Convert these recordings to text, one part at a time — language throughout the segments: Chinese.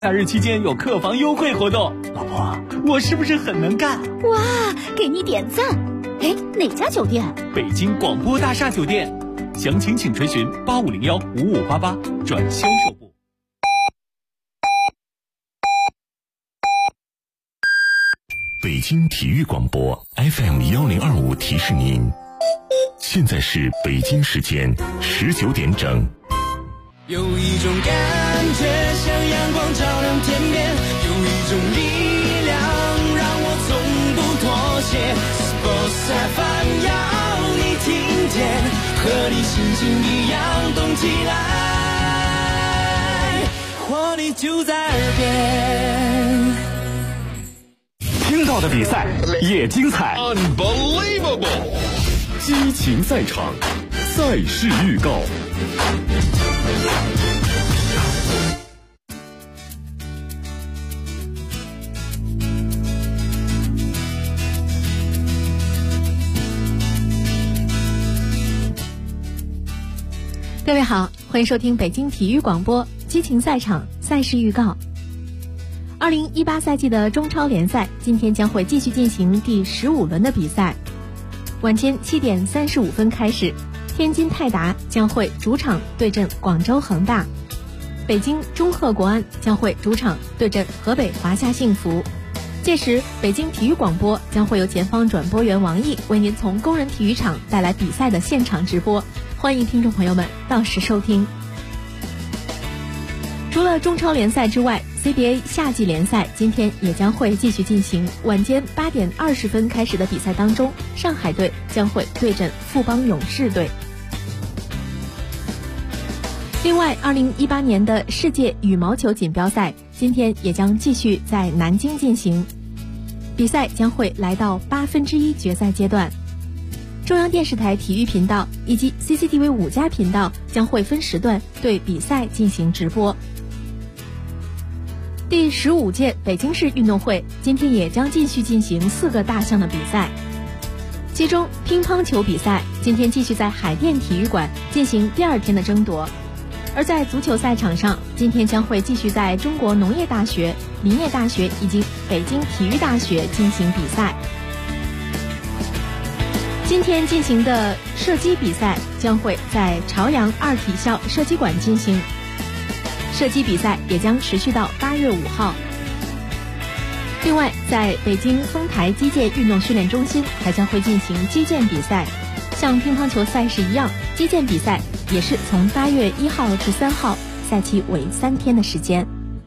假日期间有客房优惠活动，老婆，我是不是很能干？ 哇，给你点赞！哎，哪家酒店？ 北京广播大厦酒店，详情请垂询85015588转销售部。 北京体育广播 FM1025提示您，现在是北京时间19点整。 有一种感觉像阳光照亮天边，有一种力量让我从不妥协。Sports FM 要你听见，和你心情一样动起来，活力就在耳边。 听到的比赛也精彩 ，Unbelievable！ 激情赛场，赛事预告。 各位好，欢迎收听北京体育广播激情赛场赛事预告。2018赛季的中超联赛今天将会继续进行第15轮的比赛。晚间7点35分开始，天津泰达将会主场对阵广州恒大，北京中赫国安将会主场对阵河北华夏幸福。届时，北京体育广播将会由前方转播员王毅为您从工人体育场带来比赛的现场直播，欢迎听众朋友们到时收听。除了中超联赛之外， CBA 夏季联赛今天也将会继续进行。晚间8点20分开始的比赛当中，上海队将会对阵富邦勇士队。另外，2018年的世界羽毛球锦标赛今天也将继续在南京进行，比赛将会来到1/8决赛阶段。中央电视台体育频道以及 CCTV 5家频道将会分时段对比赛进行直播。第15届北京市运动会今天也将继续进行4个大项的比赛，其中乒乓球比赛今天继续在海淀体育馆进行第2天的争夺，而在足球赛场上，今天将会继续在中国农业大学、林业大学以及北京体育大学进行比赛。今天进行的射击比赛将会在朝阳2体校射击馆进行，射击比赛也将持续到8月5号。另外，在北京丰台击剑运动训练中心还将会进行击剑比赛，像乒乓球赛事一样，击剑比赛也是从8月1号至3号，赛期为3天的时间。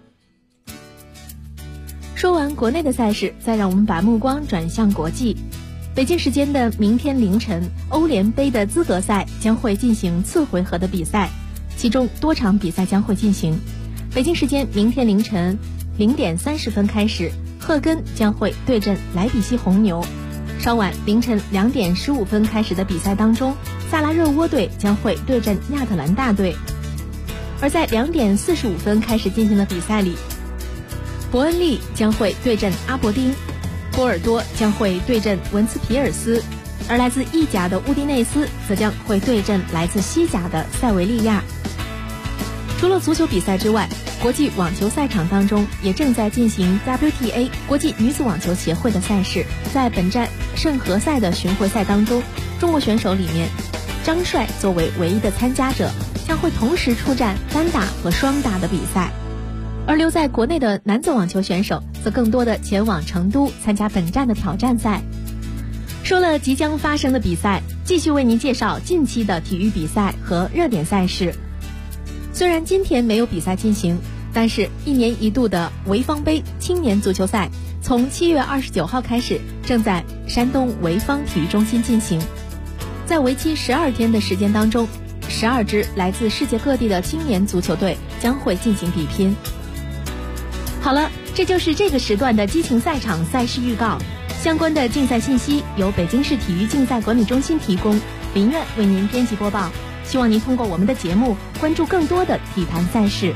说完国内的赛事，再让我们把目光转向国际。北京时间的明天凌晨，欧联杯的资格赛将会进行次回合的比赛，其中多场比赛将会进行。北京时间明天凌晨0点30分开始，赫根将会对阵莱比锡红牛。稍晚凌晨2点15分开始的比赛当中，萨拉热窝队将会对阵亚特兰大队。而在2点45分开始进行的比赛里，伯恩利将会对阵阿伯丁，波尔多将会对阵文茨皮尔斯，而来自意甲的乌迪内斯则将会对阵来自西甲的塞维利亚。除了足球比赛之外，国际网球赛场当中也正在进行 WTA 国际女子网球协会的赛事。在本站圣何塞的巡回赛当中，中国选手里面，张帅作为唯一的参加者，将会同时出战单打和双打的比赛。而留在国内的男子网球选手则更多的前往成都参加本站的挑战赛。说了即将发生的比赛，继续为您介绍近期的体育比赛和热点赛事。虽然今天没有比赛进行，但是1年1度的潍坊杯青年足球赛从7月29号开始，正在山东潍坊体育中心进行。在为期12天的时间当中，12支来自世界各地的青年足球队将会进行比拼。好了，这就是这个时段的激情赛场赛事预告。相关的竞赛信息由北京市体育竞赛管理中心提供，林苑为您编辑播报。希望您通过我们的节目关注更多的体坛赛事。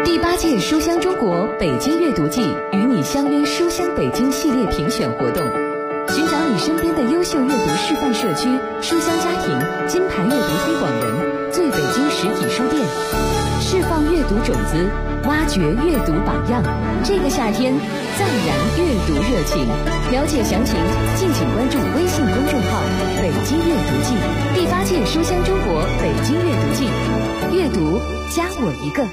第8届书香中国北京阅读季与你相约书香北京系列评选活动，寻找你身边的优秀阅读示范社区、书香家庭、金牌阅读推广人、最北京实体书店，释放阅读种子，挖掘阅读榜样。这个夏天，再燃阅读热情。了解详情，敬请关注微信公众号“北京阅读季”。第8届书香中国北京阅读季，阅读加我一个。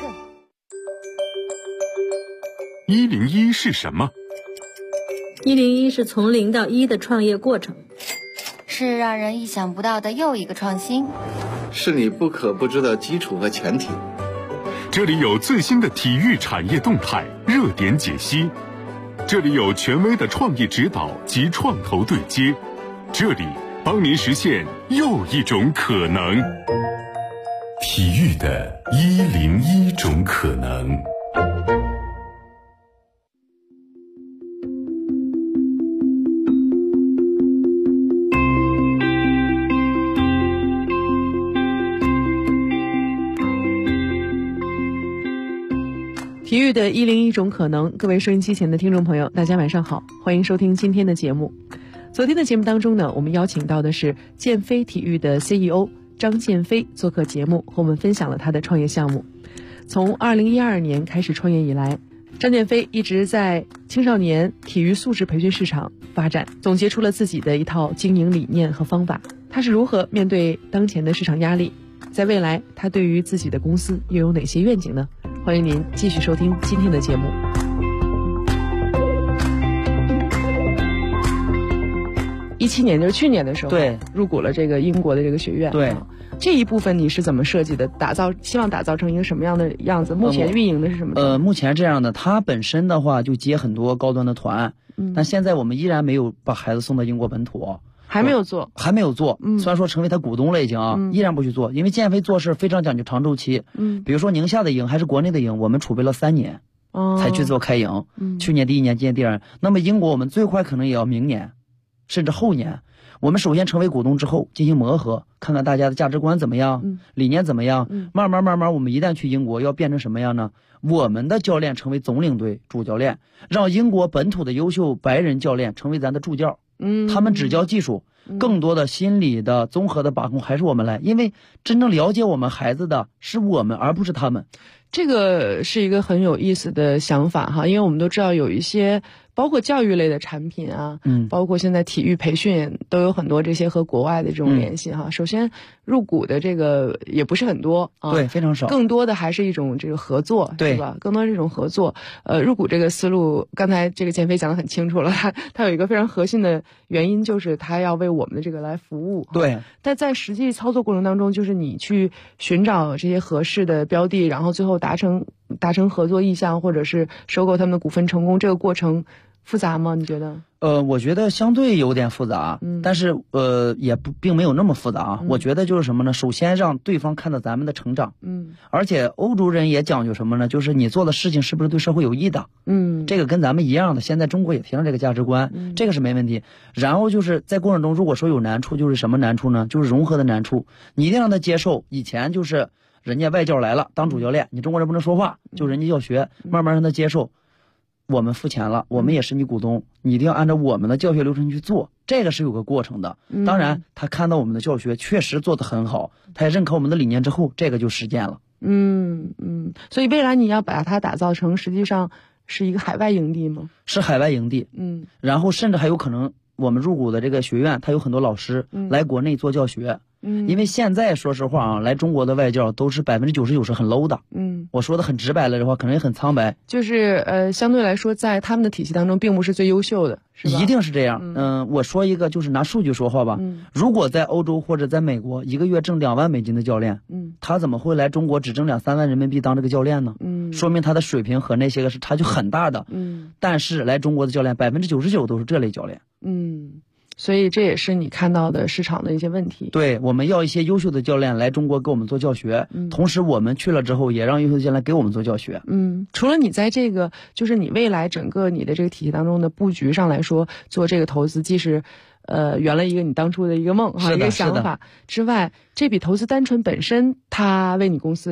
101是什么 ？101是从0到1的创业过程， 是让人意想不到的又一个创新， 是你不可不知的基础和前提。 这里有最新的体育产业动态热点解析，这里有权威的创业指导及创投对接，这里帮您实现又一种可能。体育的101种可能。 体育的101种可能，各位收音机前的听众朋友，大家晚上好，欢迎收听今天的节目。昨天的节目当中呢，我们邀请到的是建飞体育的 CEO 张建飞做客节目，和我们分享了他的创业项目。从2012年开始创业以来，张建飞一直在青少年体育素质培训市场发展，总结出了自己的一套经营理念和方法。他是如何面对当前的市场压力？在未来，他对于自己的公司又有哪些愿景呢？欢迎您继续收听今天的节目。17年就是去年的时候， 对， 入股了这个英国的这个学院。 对， 这一部分你是怎么设计的？希望打造成一个什么样的样子？目前运营的是什么？ 目前这样的，它本身的话就接很多高端的团，但现在我们依然没有把孩子送到英国本土。 还没有做， 虽然说成为他股东了已经啊，依然不去做，因为建飞做事非常讲究长周期。比如说宁夏的营还是国内的营，我们储备了3年，才去做开营。去年第1年，今年第2年。那么英国我们最快可能也要明年，甚至后年。我们首先成为股东之后进行磨合，看看大家的价值观怎么样，理念怎么样。慢慢，我们一旦去英国要变成什么样呢？我们的教练成为总领队主教练，让英国本土的优秀白人教练成为咱的助教。他们只教技术，更多的心理的综合的把控还是我们来，因为真正了解我们孩子的是我们，而不是他们。 这个是一个很有意思的想法哈，因为我们都知道有一些包括教育类的产品啊，包括现在体育培训都有很多这些和国外的这种联系哈。首先入股的这个也不是很多啊， 对，非常少， 更多的还是一种这个合作， 对是吧？更多的这种合作。入股这个思路，刚才这个建飞讲得很清楚了，它有一个非常核心的原因，就是它要为我们的这个来服务。 对， 但在实际操作过程当中，就是你去寻找这些合适的标的，然后最后达成合作意向，或者是收购他们的股份成功，这个过程复杂吗？你觉得？ 我觉得相对有点复杂，但是并没有那么复杂啊。我觉得就是什么呢？首先让对方看到咱们的成长，而且欧洲人也讲究什么呢？就是你做的事情是不是对社会有益的，这个跟咱们一样的。现在中国也提倡这个价值观，这个是没问题。然后就是在过程中，如果说有难处，就是什么难处呢？就是融合的难处，你一定让他接受。以前就是人家外教来了当主教练，你中国人不能说话，就人家要学，慢慢让他接受。我们付钱了，我们也是你股东，你一定要按照我们的教学流程去做，这个是有个过程的。当然他看到我们的教学确实做得很好，他也认可我们的理念之后，这个就实践了。 所以未来你要把它打造成实际上是一个海外营地吗？ 是海外营地，然后甚至还有可能我们入股的这个学院，它有很多老师来国内做教学。因为现在说实话啊，来中国的外教都是99%是很 low 的。我说的很直白了的话，可能也很苍白。 就是相对来说，在他们的体系当中，并不是最优秀的，是吧？ 一定是这样。我说一个，就是拿数据说话吧。如果在欧洲或者在美国，一个月挣2万美金的教练，他怎么会来中国只挣2-3万人民币当这个教练呢？说明他的水平和那些个是差距很大的。但是来中国的教练99%都是这类教练。 所以这也是你看到的市场的一些问题。 对，我们要一些优秀的教练来中国给我们做教学，同时我们去了之后也让优秀的教练给我们做教学。 除了你在这个就是你未来整个你的这个体系当中的布局上来说，做这个投资既是圆了一个你当初的一个梦哈，一个想法之外，这笔投资单纯本身它为你公司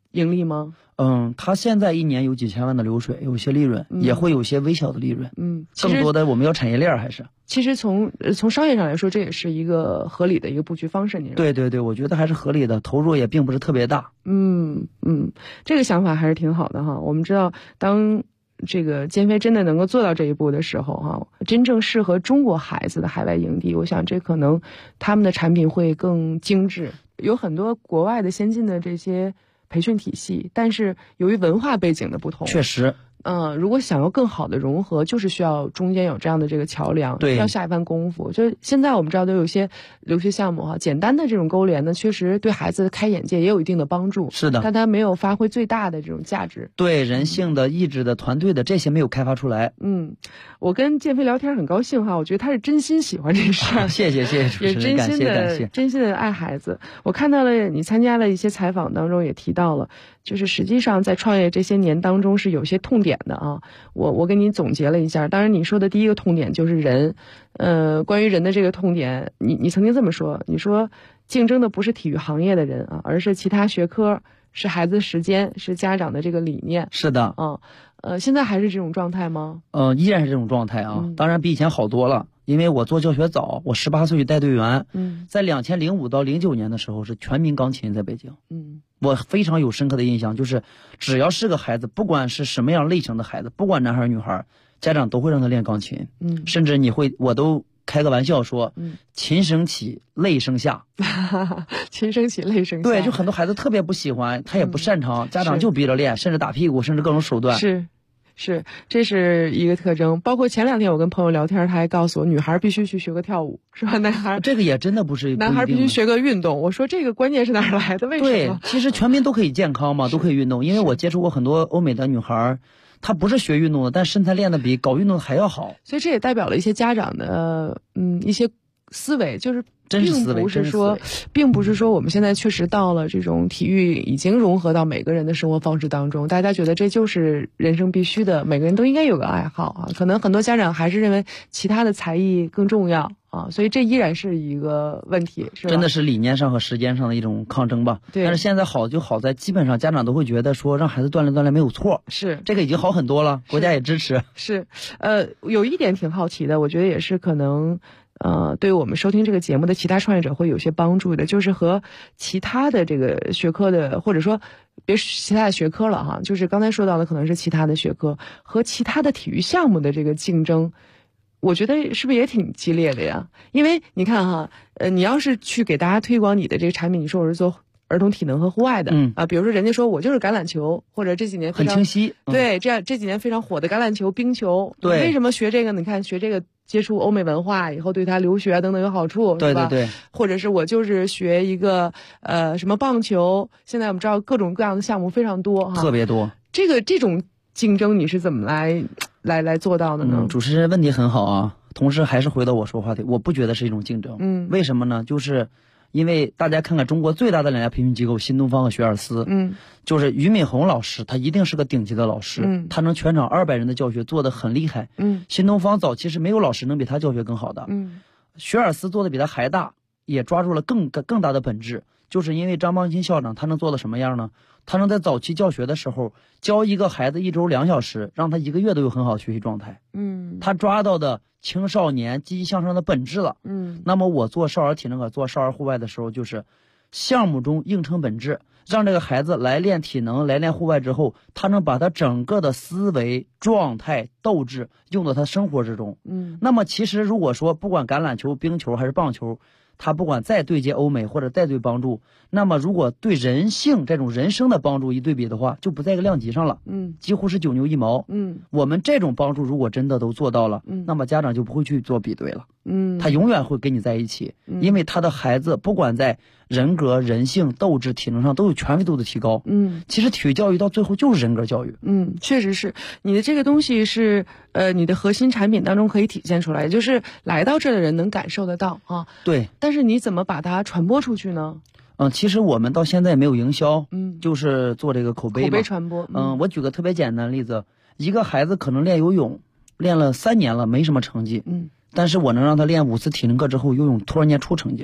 盈利吗？ 它现在一年有几千万的流水，有些利润，也会有些微小的利润。更多的我们要产业链还是。 其实从商业上来说，这也是一个合理的一个布局方式。你对对对，我觉得还是合理的，投入也并不是特别大。 这个想法还是挺好的哈。我们知道，当这个奸飞真的能够做到这一步的时候哈，真正适合中国孩子的海外营地，我想这可能他们的产品会更精致。有很多国外的先进的这些培训体系，但是由于文化背景的不同， 确实。 如果想要更好的融合，就是需要中间有这样的这个桥梁， 对， 要下一番功夫。就是现在我们知道都有一些留学项目哈，简单的这种勾连呢，确实对孩子开眼界也有一定的帮助。 是的， 但它没有发挥最大的这种价值。 对人性的、意志的、团队的这些没有开发出来。 我跟建飞聊天很高兴哈，我觉得他是真心喜欢这事儿。 谢谢主持人， 真心的爱孩子。我看到了你参加了一些采访当中也提到了，就是实际上在创业这些年当中是有些痛点的啊。我给你总结了一下，当然你说的第一个痛点就是人，关于人的这个痛点，你曾经这么说，你说竞争的不是体育行业的人啊，而是其他学科，是孩子时间，是家长的这个理念。 是的， 现在还是这种状态吗？ 依然是这种状态啊，当然比以前好多了。因为我做教学早，我18岁就带队员，在2005到09年的时候是全民钢琴在北京，我非常有深刻的印象，就是只要是个孩子，不管是什么样类型的孩子，不管男孩女孩，家长都会让他练钢琴，甚至我都开个玩笑说，琴声起，泪声下， 琴声起，泪声下， 对，就很多孩子特别不喜欢，他也不擅长，家长就逼着练，甚至打屁股，甚至各种手段。 是，这是一个特征。包括前2天我跟朋友聊天，他还告诉我，女孩必须去学个跳舞，是吧？男孩这个也真的不是， 男孩必须学个运动。我说这个关键是哪儿来的？为什么？ 对，其实全民都可以健康嘛，都可以运动。因为我接触过很多欧美的女孩，她不是学运动的，但身材练得比搞运动的还要好。 所以这也代表了一些家长的一些思维，就是并不是说我们现在确实到了这种体育已经融合到每个人的生活方式当中，大家觉得这就是人生必须的，每个人都应该有个爱好啊。可能很多家长还是认为其他的才艺更重要啊，所以这依然是一个问题，是吧？ 真的是理念上和时间上的一种抗争吧。 对。 但是现在好就好在基本上家长都会觉得说让孩子锻炼没有错， 是这个已经好很多了，国家也支持。 是，有一点挺好奇的，我觉得也是可能。对我们收听这个节目的其他创业者会有些帮助的，就是和其他的这个学科的，或者说别其他的学科了哈，就是刚才说到的可能是其他的学科和其他的体育项目的这个竞争，我觉得是不是也挺激烈的呀？因为你看哈，你要是去给大家推广你的这个产品，你说我是做儿童体能和户外的，比如说人家说我就是橄榄球，或者这几年很清晰， 对，这几年非常火的橄榄球、冰球， 对， 为什么学这个？你看学这个。接触欧美文化以后，对他留学等等有好处， 对对对。 或者是我就是学一个什么棒球，现在我们知道各种各样的项目非常多哈， 特别多。 这种竞争你是怎么来做到的呢？ 主持人问题很好啊，同时还是回到我说话题，我不觉得是一种竞争。为什么呢？就是因为大家看看中国最大的2家培训机构新东方和学而思，就是俞敏洪老师，他一定是个顶级的老师，他能全场200人的教学做得很厉害。新东方早期是没有老师能比他教学更好的。学而思做的比他还大，也抓住了更大的本质，就是因为张邦鑫校长他能做到什么样呢？他能在早期教学的时候教一个孩子1周2小时，让他1个月都有很好的学习状态。他抓到的青少年积极向上的本质了。那么我做少儿体能和做少儿户外的时候，就是项目中映成本质，让这个孩子来练体能来练户外之后，他能把他整个的思维状态斗志用到他生活之中。那么其实如果说不管橄榄球、冰球还是棒球，他不管再对接欧美或者再对帮助，那么如果对人性这种人生的帮助一对比的话，就不在一个量级上了。几乎是9牛1毛。我们这种帮助如果真的都做到了，那么家长就不会去做比对了。他永远会跟你在一起，因为他的孩子不管在人格、人性、斗志、体能上都有全维度的提高。其实体育教育到最后就是人格教育。 确实是你的这个东西是你的核心产品当中可以体现出来，也就是来到这儿的人能感受得到啊。 对。 但是你怎么把它传播出去呢？ 其实我们到现在也没有营销，就是做这个口碑传播。 我举个特别简单的例子，一个孩子可能练游泳，练了3年了，没什么成绩，但是我能让他练5次体能课之后，游泳突然间出成绩了。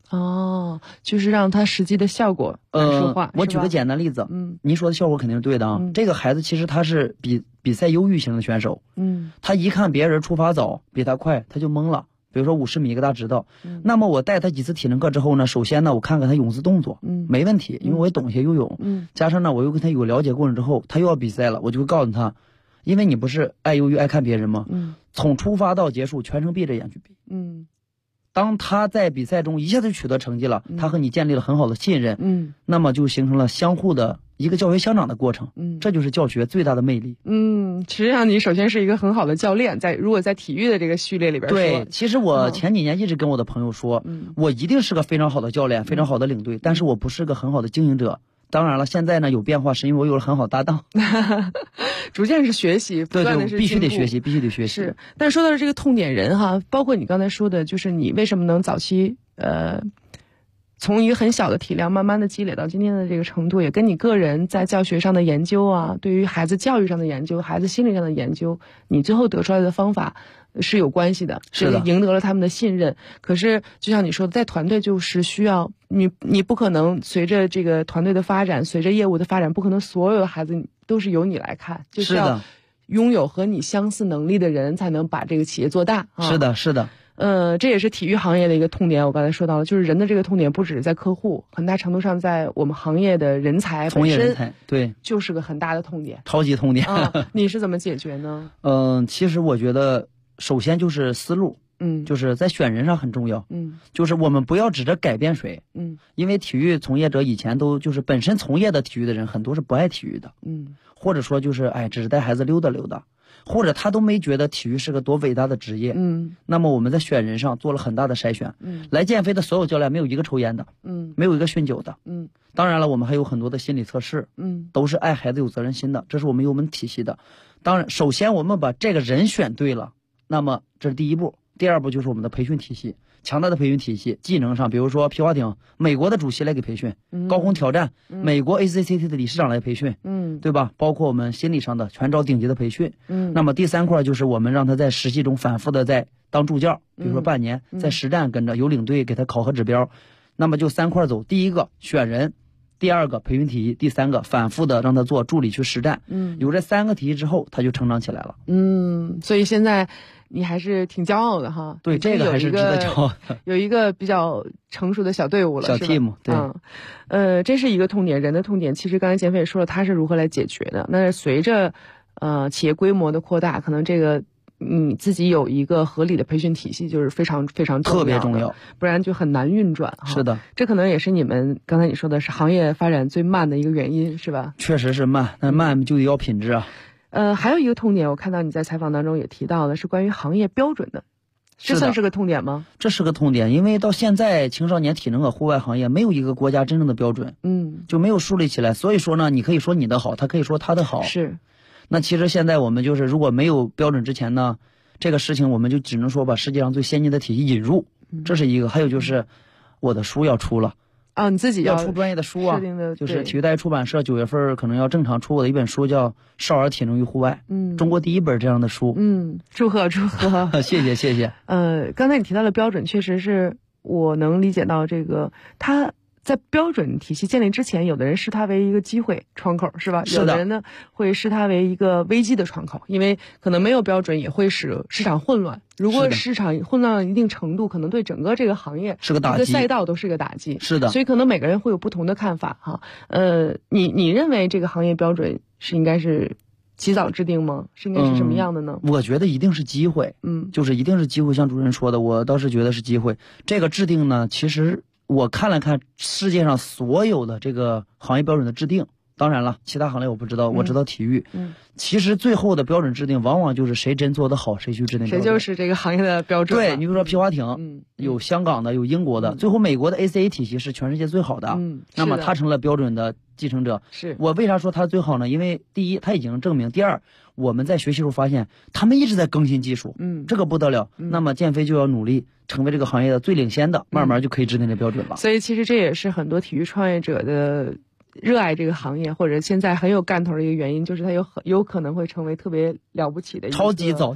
哦，就是让他实际的效果说话。 我举个简单例子，您说的效果肯定是对的啊。这个孩子其实他是比赛忧郁型的选手，他一看别人出发早比他快，他就懵了。比如说50米一个大直道，那么我带他几次体能课之后呢，首先呢我看看他泳姿动作，没问题，因为我也懂一些游泳，加上呢我又跟他有了解过程之后，他又要比赛了，我就会告诉他，因为你不是爱忧郁爱看别人吗？从出发到结束全程闭着眼去比。当他在比赛中一下子取得成绩了，他和你建立了很好的信任，那么就形成了相互的一个教学相长的过程，这就是教学最大的魅力。 实际上你首先是一个很好的教练，如果在体育的这个序列里边说， 对，其实我前几年一直跟我的朋友说，我一定是个非常好的教练，非常好的领队，但是我不是个很好的经营者。当然了，现在呢有变化，是因为我有了很好的搭档， 逐渐是学习，不断的是必须得学习，必须得学习。 是，但说到这个痛点人哈，包括你刚才说的，就是你为什么能早期从一个很小的体量慢慢的积累到今天的这个程度，也跟你个人在教学上的研究啊，对于孩子教育上的研究，孩子心理上的研究，你最后得出来的方法是有关系的， 是的， 赢得了他们的信任。可是就像你说的，在团队就是需要你不可能随着这个团队的发展，随着业务的发展，不可能所有的孩子都是由你来看，就是要拥有和你相似能力的人才能把这个企业做大。 是的，是的。 这也是体育行业的一个痛点，我刚才说到了，就是人的这个痛点不只是在客户，很大程度上在我们行业的人才从业人才，对， 就是个很大的痛点， 超级痛点。 你是怎么解决呢？ 其实我觉得首先就是思路，就是在选人上很重要，就是我们不要指着改变谁，因为体育从业者以前都就是本身从业的体育的人很多是不爱体育的，或者说就是只是带孩子溜达溜达。或者他都没觉得体育是个多伟大的职业，那么我们在选人上做了很大的筛选，来健飞的所有教练没有一个抽烟的，没有一个酗酒的，当然了，我们还有很多的心理测试，都是爱孩子有责任心的，这是我们有我们体系的。当然，首先我们把这个人选对了，那么这是第一步，第二步就是我们的培训体系。强大的培训体系，技能上，比如说皮划艇，美国的主席来给培训，高空挑战，美国 ACCT 的理事长来培训，对吧？包括我们心理上的全招顶级的培训，那么第三块就是我们让他在实习中反复的在当助教，比如说半年，在实战跟着有领队给他考核指标，那么就三块走，第一个选人，第二个培训体系，第三个反复的让他做助理去实战，有这三个体系之后，他就成长起来了。 所以现在你还是挺骄傲的哈， 对，这个还是值得骄傲的， 有一个比较成熟的小队伍了， 小 team， 对，这是一个痛点，人的痛点。其实刚才减肥也说了，他是如何来解决的。那随着企业规模的扩大，可能这个你自己有一个合理的培训体系，就是非常非常重要的， 特别重要， 不然就很难运转。 是的， 这可能也是你们刚才你说的是行业发展最慢的一个原因，是吧？ 确实是慢，但慢就得要品质啊。 还有一个痛点，我看到你在采访当中也提到的是关于行业标准的，这算是个痛点吗？ 这是个痛点，因为到现在青少年体能和户外行业没有一个国家真正的标准，就没有树立起来。所以说呢，你可以说你的好，他可以说他的好。 是。 那其实现在我们就是如果没有标准之前呢，这个事情我们就只能说把世界上最先进的体系引入，这是一个。还有就是我的书要出了。 你自己要出专业的书啊，就是体育大学出版社9月份可能要正常出我的一本书，叫《少儿体能与户外》，中国第一本这样的书。 祝贺祝贺， 谢谢谢谢。 刚才你提到的标准，确实是我能理解到这个他。在标准体系建立之前，有的人视它为一个机会窗口，是吧？有的人呢会视它为一个危机的窗口，因为可能没有标准也会使市场混乱。如果市场混乱到一定程度，可能对整个这个行业是个打击， 一个赛道都是个打击。 是的， 所以可能每个人会有不同的看法哈。你认为这个行业标准是应该是及早制定吗？是应该是什么样的呢？ 我觉得一定是机会，就是一定是机会。像主任说的，我倒是觉得是机会。这个制定呢，其实。我看了看世界上所有的这个行业标准的制定，当然了，其他行业我不知道，我知道体育。其实最后的标准制定，往往就是谁真做得好，谁去制定标准。 谁就是这个行业的标准。 对，你比如说皮划艇，有香港的，有英国的，最后美国的 ACA 体系是全世界最好的。那么它成了标准的继承者。 是我为啥说它最好呢？因为第一，它已经证明；第二，我们在学习时候发现，他们一直在更新技术。这个不得了。那么建飞就要努力。成为这个行业的最领先的，慢慢就可以制定这标准了。 所以其实这也是很多体育创业者的热爱这个行业，或者现在很有干头的一个原因，就是它有可能会成为特别了不起的一个超级早期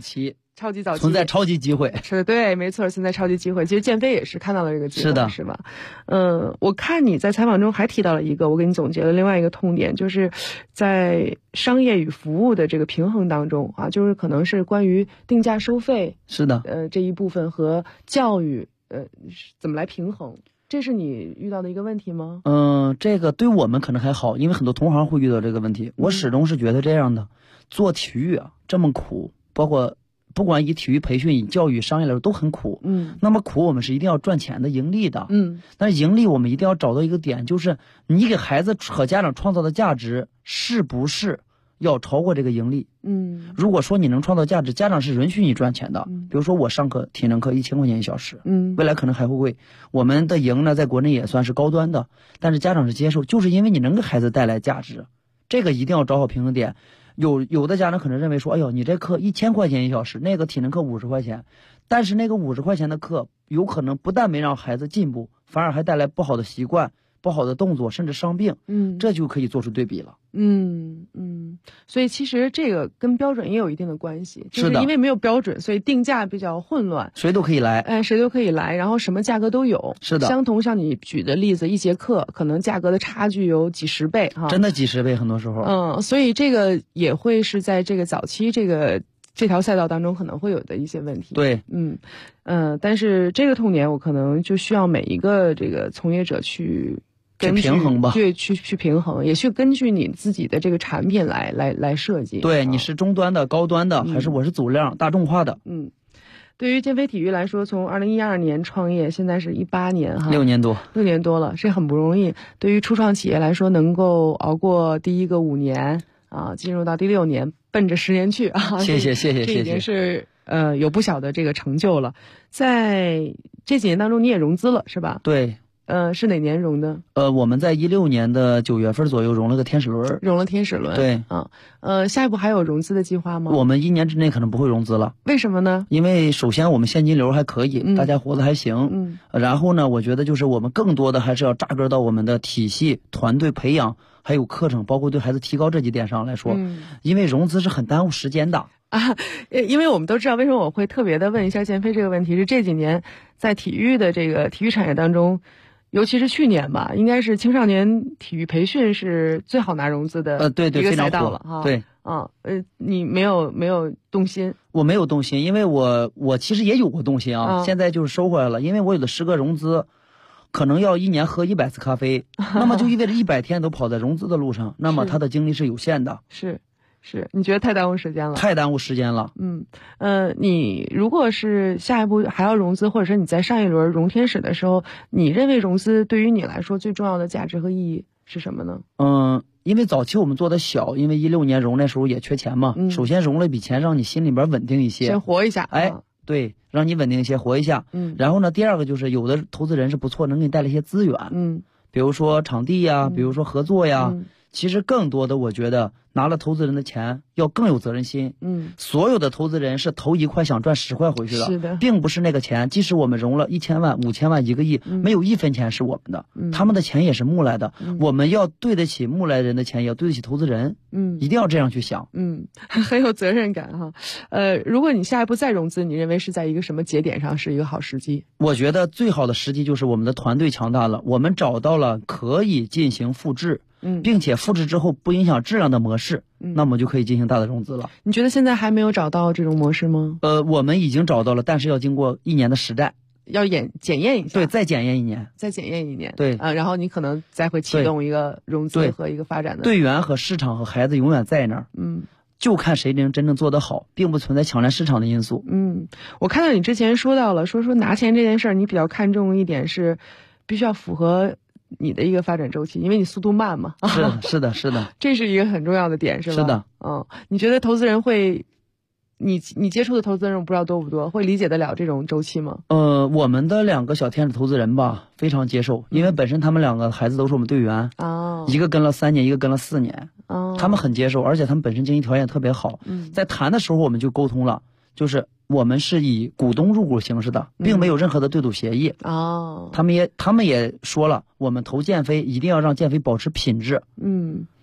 超级早期存在超级机会。 是的，对，没错，存在超级机会。其实建飞也是看到了这个机会， 是的， 是吧？我看你在采访中还提到了一个，我给你总结了另外一个痛点，就是在商业与服务的这个平衡当中啊，就是可能是关于定价收费， 是的， 这一部分和教育，怎么来平衡？这是你遇到的一个问题吗？ 这个对我们可能还好，因为很多同行会遇到这个问题。我始终是觉得这样的，做体育啊这么苦，包括不管以体育培训、以教育、商业来说都很苦。那么苦我们是一定要赚钱的、盈利的。但是盈利我们一定要找到一个点，就是你给孩子和家长创造的价值是不是要超过这个盈利？如果说你能创造价值，家长是允许你赚钱的。比如说我上课体能课1000块钱1小时，未来可能还会贵。我们的营呢，在国内也算是高端的，但是家长是接受，就是因为你能给孩子带来价值，这个一定要找好平衡点。有的家长可能认为说，哎呦，你这课1000块钱1小时，那个体能课50块钱，但是那个50块钱的课，有可能不但没让孩子进步，反而还带来不好的习惯、不好的动作，甚至伤病。这就可以做出对比了。 所以其实这个跟标准也有一定的关系，就是因为没有标准，所以定价比较混乱， 谁都可以来， 谁都可以来，然后什么价格都有。 是的， 相同像你举的例子，一节课可能价格的差距有几十倍哈， 真的几十倍，很多时候。 所以这个也会是在这个早期这条赛道当中可能会有的一些问题。 对， 但是这个痛点我可能就需要每一个这个从业者去平衡吧， 对，去平衡，也去根据你自己的这个产品来设计。 对，你是中端的、高端的，还是我是走量、大众化的？ 对于建飞体育来说，从2012年创业，现在是18年哈 ，6年多了，这很不容易。对于初创企业来说，能够熬过第一个5年啊，进入到第6年，奔着10年去啊！ 谢谢， 这已经是有不小的这个成就了。在这几年当中，你也融资了是吧？ 对。 是哪年融的？ 我们在16年的9月份左右融了个天使轮。 对下一步还有融资的计划吗？ 我们1年之内可能不会融资了。 为什么呢？ 因为首先我们现金流还可以，大家活得还行。然后呢，我觉得就是我们更多的还是要扎根到我们的体系、团队培养，还有课程，包括对孩子提高这几点上来说。因为融资是很耽误时间的。 因为我们都知道，为什么我会特别的问一下建飞这个问题，是这几年在体育的这个体育产业当中，尤其是去年吧，应该是青少年体育培训是最好拿融资的一个赛道了哈。 对， 你没有动心？ 我没有动心，因为我其实也有过动心啊，现在就是收回来了，因为我有的10个融资，可能要1年喝100次咖啡，那么就意味着100天都跑在融资的路上，那么他的精力是有限的。 是，你觉得太耽误时间了？ 太耽误时间了。 你如果是下一步还要融资，或者说你在上一轮融天使的时候，你认为融资对于你来说最重要的价值和意义是什么呢？ 因为早期我们做的小，因为16年融那时候也缺钱嘛。首先融了一笔钱，让你心里边稳定一些， 先活一下。 对，让你稳定一些，活一下。然后呢，第二个就是有的投资人是不错，能给你带来一些资源。比如说场地呀，比如说合作呀。其实更多的，我觉得拿了投资人的钱要更有责任心。所有的投资人是投1块想赚10块回去的， 是的， 并不是那个钱。即使我们融了1000万、5000万、1个亿，没有1分钱是我们的，他们的钱也是募来的。我们要对得起募来人的钱，也要对得起投资人。一定要这样去想。 很有责任感哈。如果你下一步再融资，你认为是在一个什么节点上是一个好时机？ 我觉得最好的时机就是我们的团队强大了，我们找到了可以进行复制。并且复制之后不影响质量的模式，那么就可以进行大的融资了。 你觉得现在还没有找到这种模式吗？ 我们已经找到了，但是要经过1年的实战， 要检验一下。 对，再检验1 年。 对， 然后你可能再会启动一个融资和一个发展的。 队员和市场和孩子永远在那儿。就看谁能真正做得好，并不存在抢占市场的因素。 我看到你之前说到了，说拿钱这件事儿，你比较看重一点是，必须要符合你的一个发展周期，因为你速度慢嘛。 是的， 这是一个很重要的点，是吧？ 是的。 你觉得投资人会，你接触的投资人我不知道多不多，会理解得了这种周期吗？ 我们的2个小天使投资人吧，非常接受，因为本身他们2个孩子都是我们队员。一个跟了3年，一个跟了4年。他们很接受，而且他们本身经济条件特别好。在谈的时候我们就沟通了，就是我们是以股东入股形式的，并没有任何的对赌协议。他们也说了，我们投建飞一定要让建飞保持品质。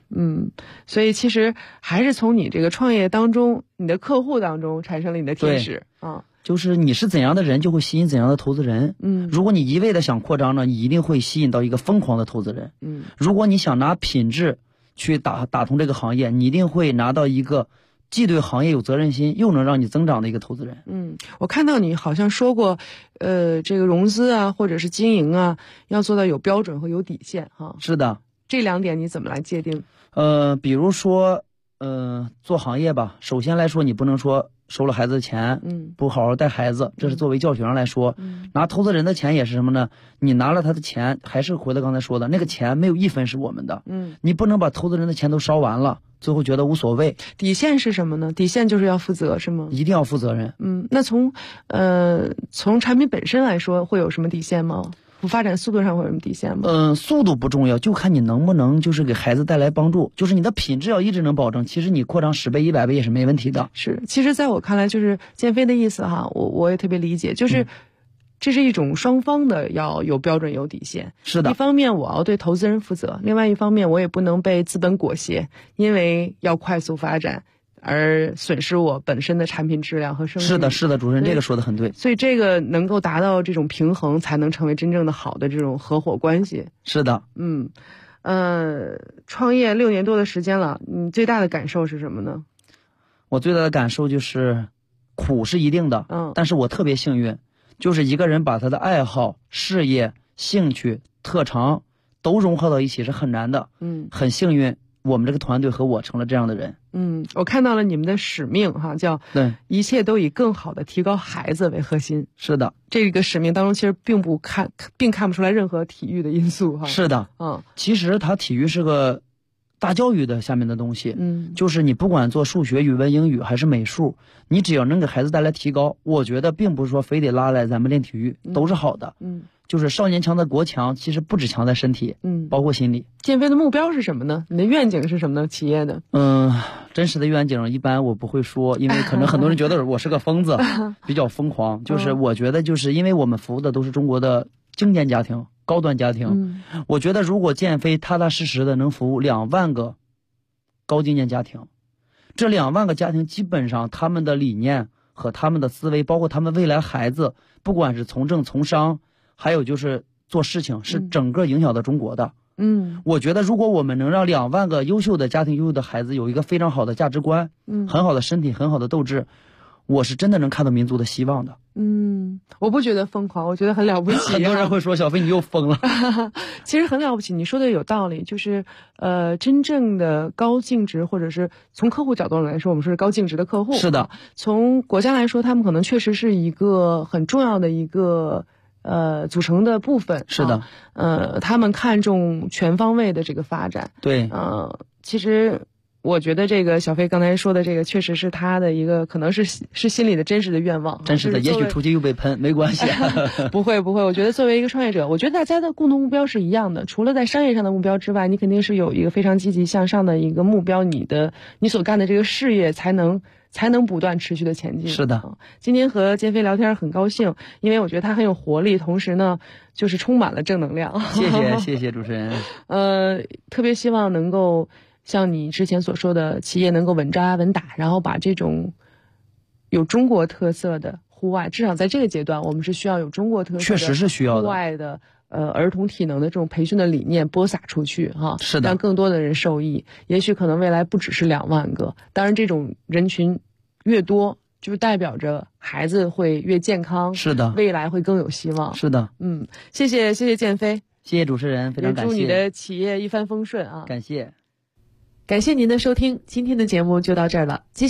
所以其实还是从你这个创业当中，你的客户当中产生了你的天使啊。 就是你是怎样的人，就会吸引怎样的投资人。如果你一味的想扩张呢，你一定会吸引到一个疯狂的投资人。如果你想拿品质去打通这个行业，你一定会拿到一个既对行业有责任心，又能让你增长的一个投资人。 我看到你好像说过，这个融资啊，或者是经营啊，要做到有标准和有底线哈。 是的， 这2点你怎么来界定？ 比如说，做行业吧，首先来说，你不能说收了孩子的钱，不好好带孩子，这是作为教学上来说。拿投资人的钱也是什么呢？你拿了他的钱，还是回到刚才说的，那个钱没有一分是我们的。你不能把投资人的钱都烧完了，最后觉得无所谓。 底线是什么呢？底线就是要负责，是吗？ 一定要负责任。 那从产品本身来说，会有什么底线吗？发展速度上会有什么底线吗？ 速度不重要，就看你能不能就是给孩子带来帮助，就是你的品质要一直能保证，其实你扩张10倍100倍也是没问题的。 是，其实在我看来，就是建飞的意思哈，我也特别理解，就是这是一种双方的要有标准有底线。 是的， 一方面我要对投资人负责，另外一方面我也不能被资本裹挟，因为要快速发展而损失我本身的产品质量和声誉。 是的，是的，主任这个说的很对。 所以这个能够达到这种平衡，才能成为真正的好的这种合伙关系。 是的。 创业6年多的时间了，你最大的感受是什么呢？ 我最大的感受就是苦是一定的，但是我特别幸运，就是一个人把他的爱好、事业、兴趣、特长都融合到一起是很难的。很幸运，我们这个团队和我成了这样的人。 我看到了你们的使命哈，叫一切都以更好的提高孩子为核心。 是的， 这个使命当中其实并看不出来任何体育的因素哈。 是的，其实它体育是个大教育的下面的东西。就是你不管做数学、语文、英语还是美术，你只要能给孩子带来提高，我觉得并不是说非得拉来咱们练体育，都是好的。就是少年强则国强，其实不只强在身体，包括心理。建飞的目标是什么呢？你的愿景是什么呢？企业的？真实的愿景一般我不会说，因为可能很多人觉得我是个疯子，比较疯狂。就是我觉得，就是因为我们服务的都是中国的精简家庭、高端家庭，我觉得如果建飞踏踏实实的能服务2万个高精简家庭，这2万个家庭基本上他们的理念和他们的思维，包括他们未来孩子，不管是从政从商，还有就是做事情，是整个影响到中国的。我觉得如果我们能让2万个优秀的家庭、优秀的孩子有一个非常好的价值观，很好的身体、很好的斗志，我是真的能看到民族的希望的。 我不觉得疯狂，我觉得很了不起。 很多人会说小飞你又疯了。 其实很了不起，你说的有道理，就是真正的高净值，或者是从客户角度来说，我们是高净值的客户。 是的， 从国家来说，他们可能确实是一个很重要的一个组成的部分。 是的， 他们看重全方位的这个发展。 对， 其实我觉得这个小飞刚才说的这个，确实是他的一个可能是心里的真实的愿望。 真实的，也许出去又被喷，没关系。 不会，我觉得作为一个创业者，我觉得大家的共同目标是一样的。除了在商业上的目标之外，你肯定是有一个非常积极向上的一个目标，你所干的这个事业才能不断持续的前进。 是的， 今天和建飞聊天很高兴，因为我觉得他很有活力，同时呢就是充满了正能量。 谢谢主持人。 特别希望能够像你之前所说的，企业能够稳扎稳打，然后把这种有中国特色的户外，至少在这个阶段，我们是需要有中国特色的， 确实是需要的户外的儿童体能的这种培训的理念播撒出去哈。 是的， 让更多的人受益。也许可能未来不只是2万个，当然这种人群越多，就代表着孩子会越健康。 是的， 未来会更有希望。 是的， 谢谢建飞， 谢谢主持人，非常感谢。 祝你的企业一帆风顺啊！ 感谢。 感谢您的收听，今天的节目就到这儿了。